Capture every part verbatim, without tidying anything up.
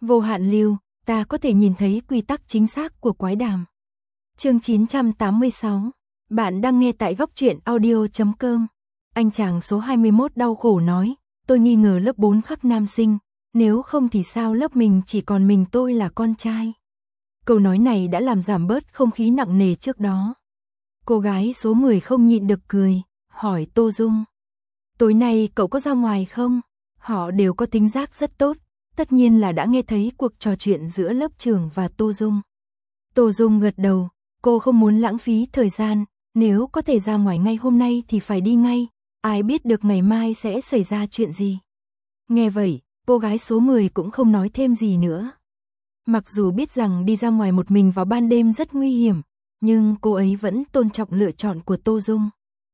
Vô hạn lưu, ta có thể nhìn thấy quy tắc chính xác của quái đàm. Chương chín trăm tám mươi sáu. Bạn đang nghe tại góc truyện audio chấm com. Anh chàng số hai mươi mốt đau khổ nói, tôi nghi ngờ lớp bốn khắc nam sinh, nếu không thì sao lớp mình chỉ còn mình tôi là con trai. Câu nói này đã làm giảm bớt không khí nặng nề trước đó. Cô gái số mười không nhịn được cười, hỏi Tô Dung. Tối nay cậu có ra ngoài không? Họ đều có tính giác rất tốt, tất nhiên là đã nghe thấy cuộc trò chuyện giữa lớp trưởng và Tô Dung. Tô Dung gật đầu, cô không muốn lãng phí thời gian, nếu có thể ra ngoài ngay hôm nay thì phải đi ngay, ai biết được ngày mai sẽ xảy ra chuyện gì. Nghe vậy, cô gái số mười cũng không nói thêm gì nữa. Mặc dù biết rằng đi ra ngoài một mình vào ban đêm rất nguy hiểm, nhưng cô ấy vẫn tôn trọng lựa chọn của Tô Dung.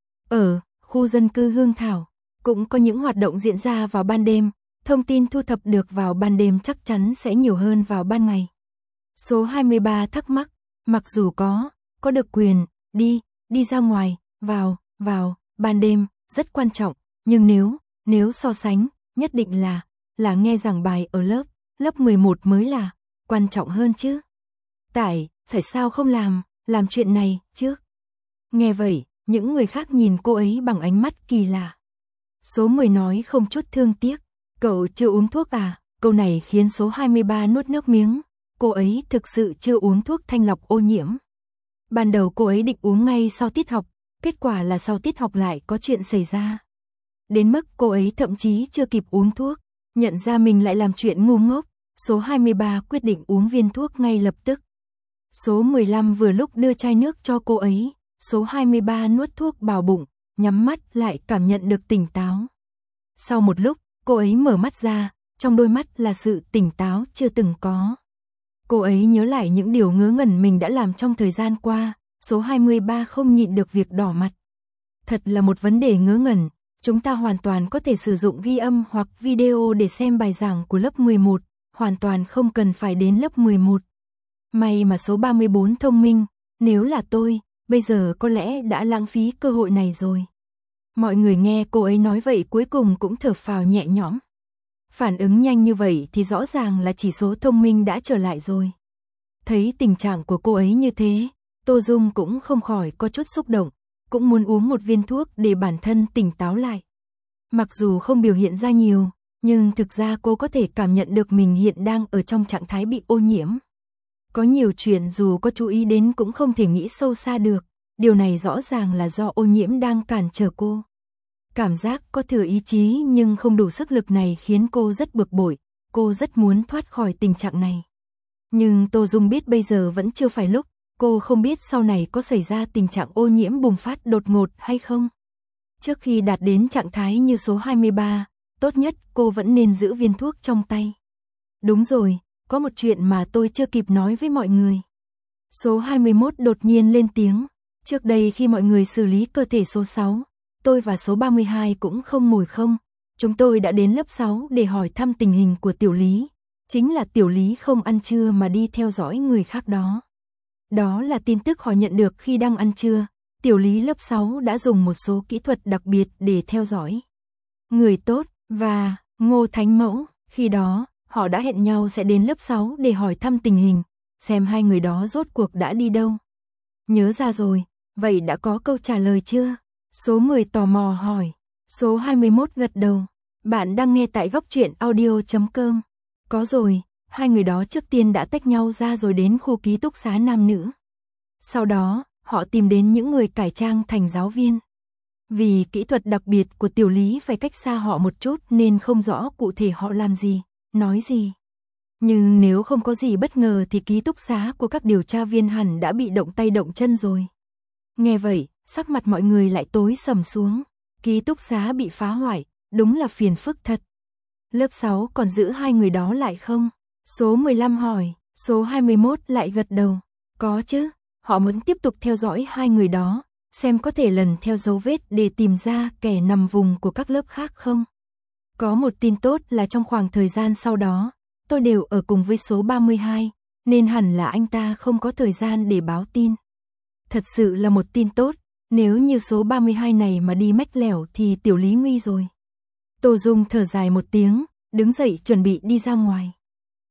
Ở khu dân cư Hương Thảo, cũng có những hoạt động diễn ra vào ban đêm, thông tin thu thập được vào ban đêm chắc chắn sẽ nhiều hơn vào ban ngày. Số hai mươi ba thắc mắc, mặc dù có, có được quyền, đi, đi ra ngoài, vào, vào, ban đêm, rất quan trọng, nhưng nếu, nếu so sánh, nhất định là, là nghe giảng bài ở lớp, lớp mười một mới là, quan trọng hơn chứ. Tại, tại sao không làm, làm chuyện này, chứ? Nghe vậy, những người khác nhìn cô ấy bằng ánh mắt kỳ lạ. Số mười nói không chút thương tiếc, cậu chưa uống thuốc à? Câu này khiến số hai mươi ba nuốt nước miếng, cô ấy thực sự chưa uống thuốc thanh lọc ô nhiễm. Ban đầu cô ấy định uống ngay sau tiết học, kết quả là sau tiết học lại có chuyện xảy ra. Đến mức cô ấy thậm chí chưa kịp uống thuốc, nhận ra mình lại làm chuyện ngu ngốc, số hai mươi ba quyết định uống viên thuốc ngay lập tức. Số mười lăm vừa lúc đưa chai nước cho cô ấy, số hai mươi ba nuốt thuốc vào bụng, nhắm mắt lại cảm nhận được tỉnh táo. Sau một lúc, cô ấy mở mắt ra, trong đôi mắt là sự tỉnh táo chưa từng có. Cô ấy nhớ lại những điều ngớ ngẩn mình đã làm trong thời gian qua, số hai mươi ba không nhịn được việc đỏ mặt. Thật là một vấn đề ngớ ngẩn, chúng ta hoàn toàn có thể sử dụng ghi âm hoặc video để xem bài giảng của lớp mười một, hoàn toàn không cần phải đến lớp mười một. May mà số ba mươi bốn thông minh, nếu là tôi, bây giờ có lẽ đã lãng phí cơ hội này rồi. Mọi người nghe cô ấy nói vậy cuối cùng cũng thở phào nhẹ nhõm. Phản ứng nhanh như vậy thì rõ ràng là chỉ số thông minh đã trở lại rồi. Thấy tình trạng của cô ấy như thế, Tô Dung cũng không khỏi có chút xúc động, cũng muốn uống một viên thuốc để bản thân tỉnh táo lại. Mặc dù không biểu hiện ra nhiều, nhưng thực ra cô có thể cảm nhận được mình hiện đang ở trong trạng thái bị ô nhiễm. Có nhiều chuyện dù có chú ý đến cũng không thể nghĩ sâu xa được, điều này rõ ràng là do ô nhiễm đang cản trở cô. Cảm giác có thừa ý chí nhưng không đủ sức lực này khiến cô rất bực bội, cô rất muốn thoát khỏi tình trạng này. Nhưng Tô Dung biết bây giờ vẫn chưa phải lúc, cô không biết sau này có xảy ra tình trạng ô nhiễm bùng phát đột ngột hay không. Trước khi đạt đến trạng thái như số hai mươi ba, tốt nhất cô vẫn nên giữ viên thuốc trong tay. Đúng rồi, có một chuyện mà tôi chưa kịp nói với mọi người. Số hai mươi mốt đột nhiên lên tiếng, trước đây khi mọi người xử lý cơ thể số sáu, tôi và số ba mươi hai cũng không ngồi không, chúng tôi đã đến lớp sáu để hỏi thăm tình hình của Tiểu Lý, chính là Tiểu Lý không ăn trưa mà đi theo dõi người khác đó. Đó là tin tức họ nhận được khi đang ăn trưa, Tiểu Lý lớp sáu đã dùng một số kỹ thuật đặc biệt để theo dõi. Người tốt và Ngô Thánh Mẫu, khi đó, họ đã hẹn nhau sẽ đến lớp sáu để hỏi thăm tình hình, xem hai người đó rốt cuộc đã đi đâu. Nhớ ra rồi, vậy đã có câu trả lời chưa? Số mười tò mò hỏi, số hai mươi mốt gật đầu. Bạn đang nghe tại góc truyện audio chấm com. Có rồi, hai người đó trước tiên đã tách nhau ra rồi đến khu ký túc xá nam nữ. Sau đó, họ tìm đến những người cải trang thành giáo viên. Vì kỹ thuật đặc biệt của Tiểu Lý phải cách xa họ một chút nên không rõ cụ thể họ làm gì, nói gì. Nhưng nếu không có gì bất ngờ thì ký túc xá của các điều tra viên hẳn đã bị động tay động chân rồi. Nghe vậy, sắc mặt mọi người lại tối sầm xuống. Ký túc xá bị phá hoại, đúng là phiền phức thật. Lớp sáu còn giữ hai người đó lại không? Số mười lăm hỏi, số hai mươi mốt lại gật đầu. Có chứ, họ muốn tiếp tục theo dõi hai người đó, xem có thể lần theo dấu vết để tìm ra kẻ nằm vùng của các lớp khác không. Có một tin tốt là trong khoảng thời gian sau đó, tôi đều ở cùng với số ba mươi hai, nên hẳn là anh ta không có thời gian để báo tin. Thật sự là một tin tốt, nếu như số ba mươi hai này mà đi mách lẻo thì Tiểu Lý nguy rồi. Tô Dung thở dài một tiếng, đứng dậy chuẩn bị đi ra ngoài.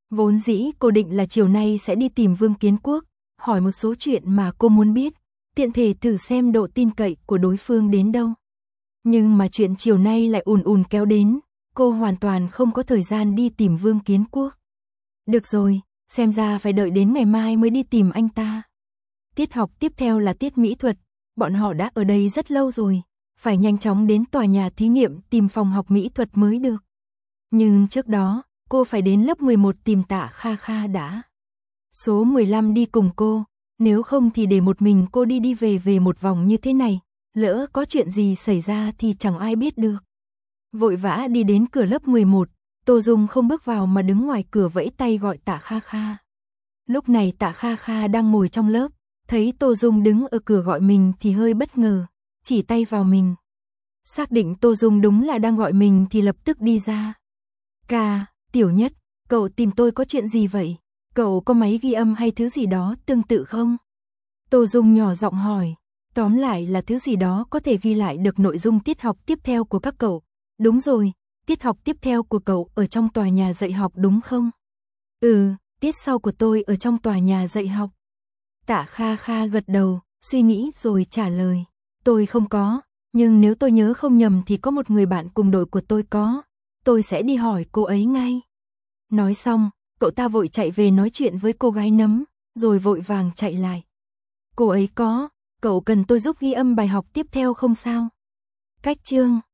Vốn dĩ cô định là chiều nay sẽ đi tìm Vương Kiến Quốc, hỏi một số chuyện mà cô muốn biết, tiện thể thử xem độ tin cậy của đối phương đến đâu. Nhưng mà chuyện chiều nay lại ùn ùn kéo đến, cô hoàn toàn không có thời gian đi tìm Vương Kiến Quốc. Được rồi, xem ra phải đợi đến ngày mai mới đi tìm anh ta. Tiết học tiếp theo là tiết mỹ thuật, bọn họ đã ở đây rất lâu rồi, phải nhanh chóng đến tòa nhà thí nghiệm tìm phòng học mỹ thuật mới được. Nhưng trước đó, cô phải đến lớp mười một tìm Tạ Kha Kha đã. Số mười lăm đi cùng cô, nếu không thì để một mình cô đi đi về về một vòng như thế này, lỡ có chuyện gì xảy ra thì chẳng ai biết được. Vội vã đi đến cửa lớp mười một, Tô Dung không bước vào mà đứng ngoài cửa vẫy tay gọi Tạ Kha Kha. Lúc này Tạ Kha Kha đang ngồi trong lớp, thấy Tô Dung đứng ở cửa gọi mình thì hơi bất ngờ, chỉ tay vào mình. Xác định Tô Dung đúng là đang gọi mình thì lập tức đi ra. Ca, Tiểu Nhất, cậu tìm tôi có chuyện gì vậy? Cậu có máy ghi âm hay thứ gì đó tương tự không? Tô Dung nhỏ giọng hỏi, tóm lại là thứ gì đó có thể ghi lại được nội dung tiết học tiếp theo của các cậu. Đúng rồi, tiết học tiếp theo của cậu ở trong tòa nhà dạy học đúng không? Ừ, tiết sau của tôi ở trong tòa nhà dạy học. Tạ Kha Kha gật đầu, suy nghĩ rồi trả lời. Tôi không có, nhưng nếu tôi nhớ không nhầm thì có một người bạn cùng đội của tôi có. Tôi sẽ đi hỏi cô ấy ngay. Nói xong, cậu ta vội chạy về nói chuyện với cô gái nấm, rồi vội vàng chạy lại. Cô ấy có, cậu cần tôi giúp ghi âm bài học tiếp theo không sao? Cách chương